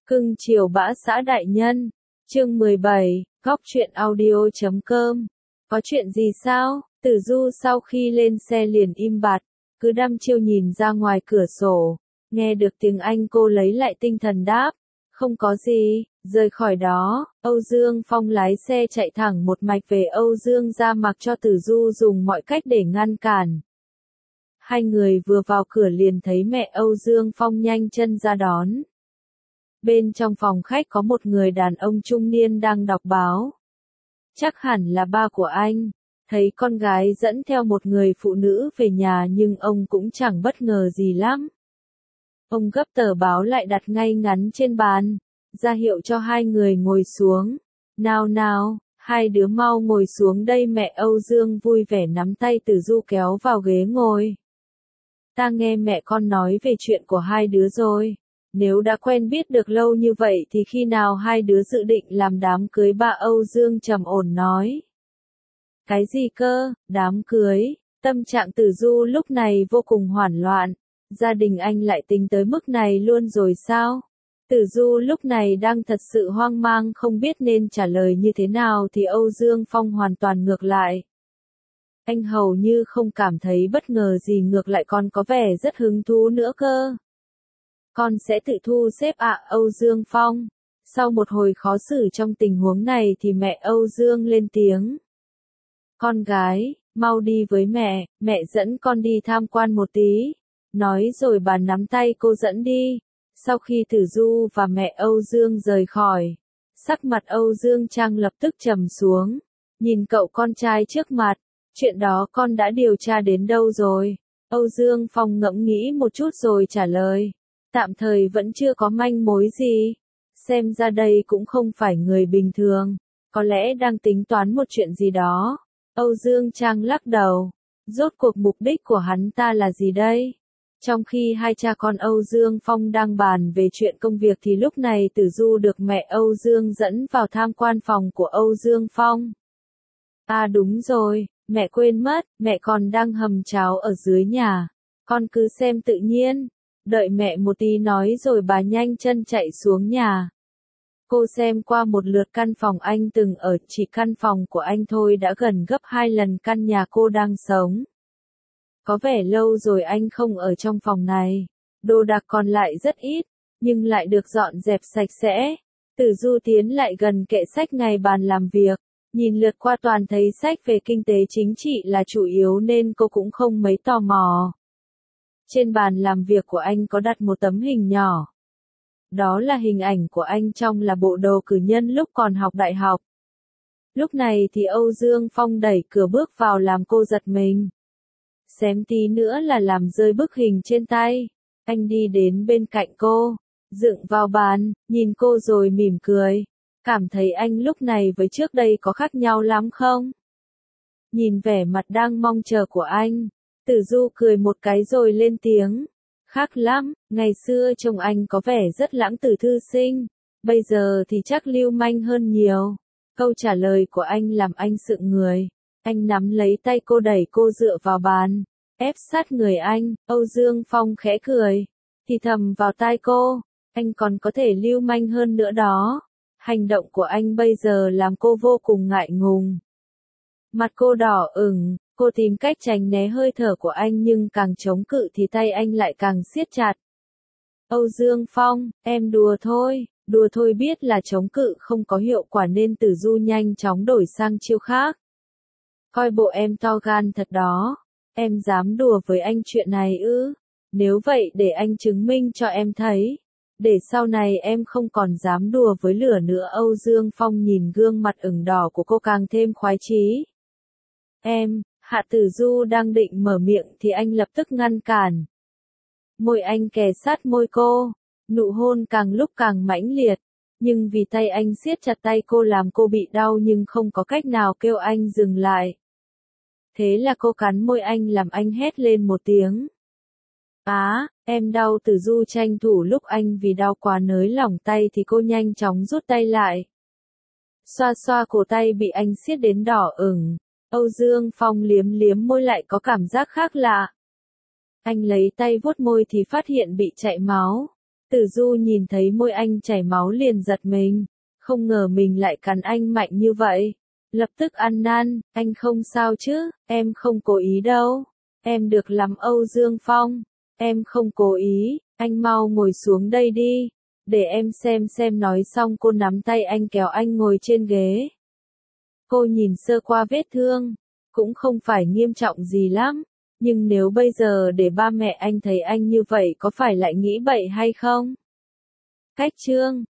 Cưng chiều bã xã đại nhân. Chương 17, Góc truyện audio.com. Có chuyện gì sao? Tử Du sau khi lên xe liền im bặt, cứ đăm chiêu nhìn ra ngoài cửa sổ. Nghe được tiếng Anh cô lấy lại tinh thần đáp. Không có gì, rời khỏi đó, Âu Dương Phong lái xe chạy thẳng một mạch về Âu Dương gia mặc cho Tử Du dùng mọi cách để ngăn cản. Hai người vừa vào cửa liền thấy mẹ Âu Dương Phong nhanh chân ra đón. Bên trong phòng khách có một người đàn ông trung niên đang đọc báo. Chắc hẳn là ba của anh. Thấy con gái dẫn theo một người phụ nữ về nhà nhưng ông cũng chẳng bất ngờ gì lắm. Ông gấp tờ báo lại đặt ngay ngắn trên bàn, ra hiệu cho hai người ngồi xuống. Nào nào, hai đứa mau ngồi xuống đây, mẹ Âu Dương vui vẻ nắm tay Tử Du kéo vào ghế ngồi. Ta nghe mẹ con nói về chuyện của hai đứa rồi. Nếu đã quen biết được lâu như vậy thì khi nào hai đứa dự định làm đám cưới, ba Âu Dương trầm ổn nói. Cái gì cơ, đám cưới? Tâm trạng Tử Du lúc này vô cùng hoảng loạn. Gia đình anh lại tính tới mức này luôn rồi sao? Tử Du lúc này đang thật sự hoang mang không biết nên trả lời như thế nào thì Âu Dương Phong hoàn toàn ngược lại. Anh hầu như không cảm thấy bất ngờ gì, ngược lại còn có vẻ rất hứng thú nữa cơ. Con sẽ tự thu xếp ạ, Âu Dương Phong. Sau một hồi khó xử trong tình huống này thì mẹ Âu Dương lên tiếng. Con gái, mau đi với mẹ dẫn con đi tham quan một tí. Nói rồi bà nắm tay cô dẫn đi. Sau khi Tử Du và mẹ Âu Dương rời khỏi, sắc mặt Âu Dương Trang lập tức trầm xuống. Nhìn cậu con trai trước mặt, chuyện đó con đã điều tra đến đâu rồi? Âu Dương Phong ngẫm nghĩ một chút rồi trả lời. Tạm thời vẫn chưa có manh mối gì. Xem ra đây cũng không phải người bình thường. Có lẽ đang tính toán một chuyện gì đó. Âu Dương Trang lắc đầu. Rốt cuộc mục đích của hắn ta là gì đây? Trong khi hai cha con Âu Dương Phong đang bàn về chuyện công việc thì lúc này Tử Du được mẹ Âu Dương dẫn vào tham quan phòng của Âu Dương Phong. À đúng rồi, mẹ quên mất, mẹ còn đang hầm cháo ở dưới nhà. Con cứ xem tự nhiên. Đợi mẹ một tí nói rồi bà nhanh chân chạy xuống nhà. Cô xem qua một lượt căn phòng anh từng ở, chỉ căn phòng của anh thôi đã gần gấp 2 lần căn nhà cô đang sống. Có vẻ lâu rồi anh không ở trong phòng này. Đồ đạc còn lại rất ít, nhưng lại được dọn dẹp sạch sẽ. Tử Du tiến lại gần kệ sách ngay bàn làm việc. Nhìn lượt qua toàn thấy sách về kinh tế chính trị là chủ yếu nên cô cũng không mấy tò mò. Trên bàn làm việc của anh có đặt một tấm hình nhỏ. Đó là hình ảnh của anh trong là bộ đồ cử nhân lúc còn học đại học. Lúc này thì Âu Dương Phong đẩy cửa bước vào làm cô giật mình. Xém tí nữa là làm rơi bức hình trên tay. Anh đi đến bên cạnh cô, dựng vào bàn, nhìn cô rồi mỉm cười. Cảm thấy anh lúc này với trước đây có khác nhau lắm không? Nhìn vẻ mặt đang mong chờ của anh, Tử Du cười một cái rồi lên tiếng. Khác lắm, ngày xưa trông anh có vẻ rất lãng tử thư sinh, bây giờ thì chắc lưu manh hơn nhiều. Câu trả lời của anh làm anh sững người. Anh nắm lấy tay cô đẩy cô dựa vào bàn, ép sát người anh. Âu Dương Phong khẽ cười, thì thầm vào tai cô, anh còn có thể lưu manh hơn nữa đó. Hành động của anh bây giờ làm cô vô cùng ngại ngùng. Mặt cô đỏ ửng, cô tìm cách tránh né hơi thở của anh nhưng càng chống cự thì tay anh lại càng siết chặt. Âu Dương Phong, em đùa thôi biết là chống cự không có hiệu quả nên Tử Du nhanh chóng đổi sang chiêu khác. Coi bộ em to gan thật đó, em dám đùa với anh chuyện này ư? Nếu vậy để anh chứng minh cho em thấy. Để sau này em không còn dám đùa với lửa nữa. Âu Dương Phong nhìn gương mặt ửng đỏ của cô càng thêm khoái chí. Hạ Tử Du đang định mở miệng thì anh lập tức ngăn cản. Môi anh kề sát môi cô, nụ hôn càng lúc càng mãnh liệt, nhưng vì tay anh siết chặt tay cô làm cô bị đau nhưng không có cách nào kêu anh dừng lại. Thế là cô cắn môi anh làm anh hét lên một tiếng. Em đau. Tử Du tranh thủ lúc anh vì đau quá nới lỏng tay thì cô nhanh chóng rút tay lại. Xoa xoa cổ tay bị anh siết đến đỏ ửng. Âu Dương Phong liếm liếm môi lại có cảm giác khác lạ. Anh lấy tay vuốt môi thì phát hiện bị chảy máu. Tử Du nhìn thấy môi anh chảy máu liền giật mình, không ngờ mình lại cắn anh mạnh như vậy. Lập tức ăn năn, anh không sao chứ, em không cố ý đâu. Em được lắm Âu Dương Phong, em không cố ý, anh mau ngồi xuống đây đi. Để em xem nói xong cô nắm tay anh kéo anh ngồi trên ghế. Cô nhìn sơ qua vết thương, cũng không phải nghiêm trọng gì lắm, nhưng nếu bây giờ để ba mẹ anh thấy anh như vậy có phải lại nghĩ bậy hay không? Cách chương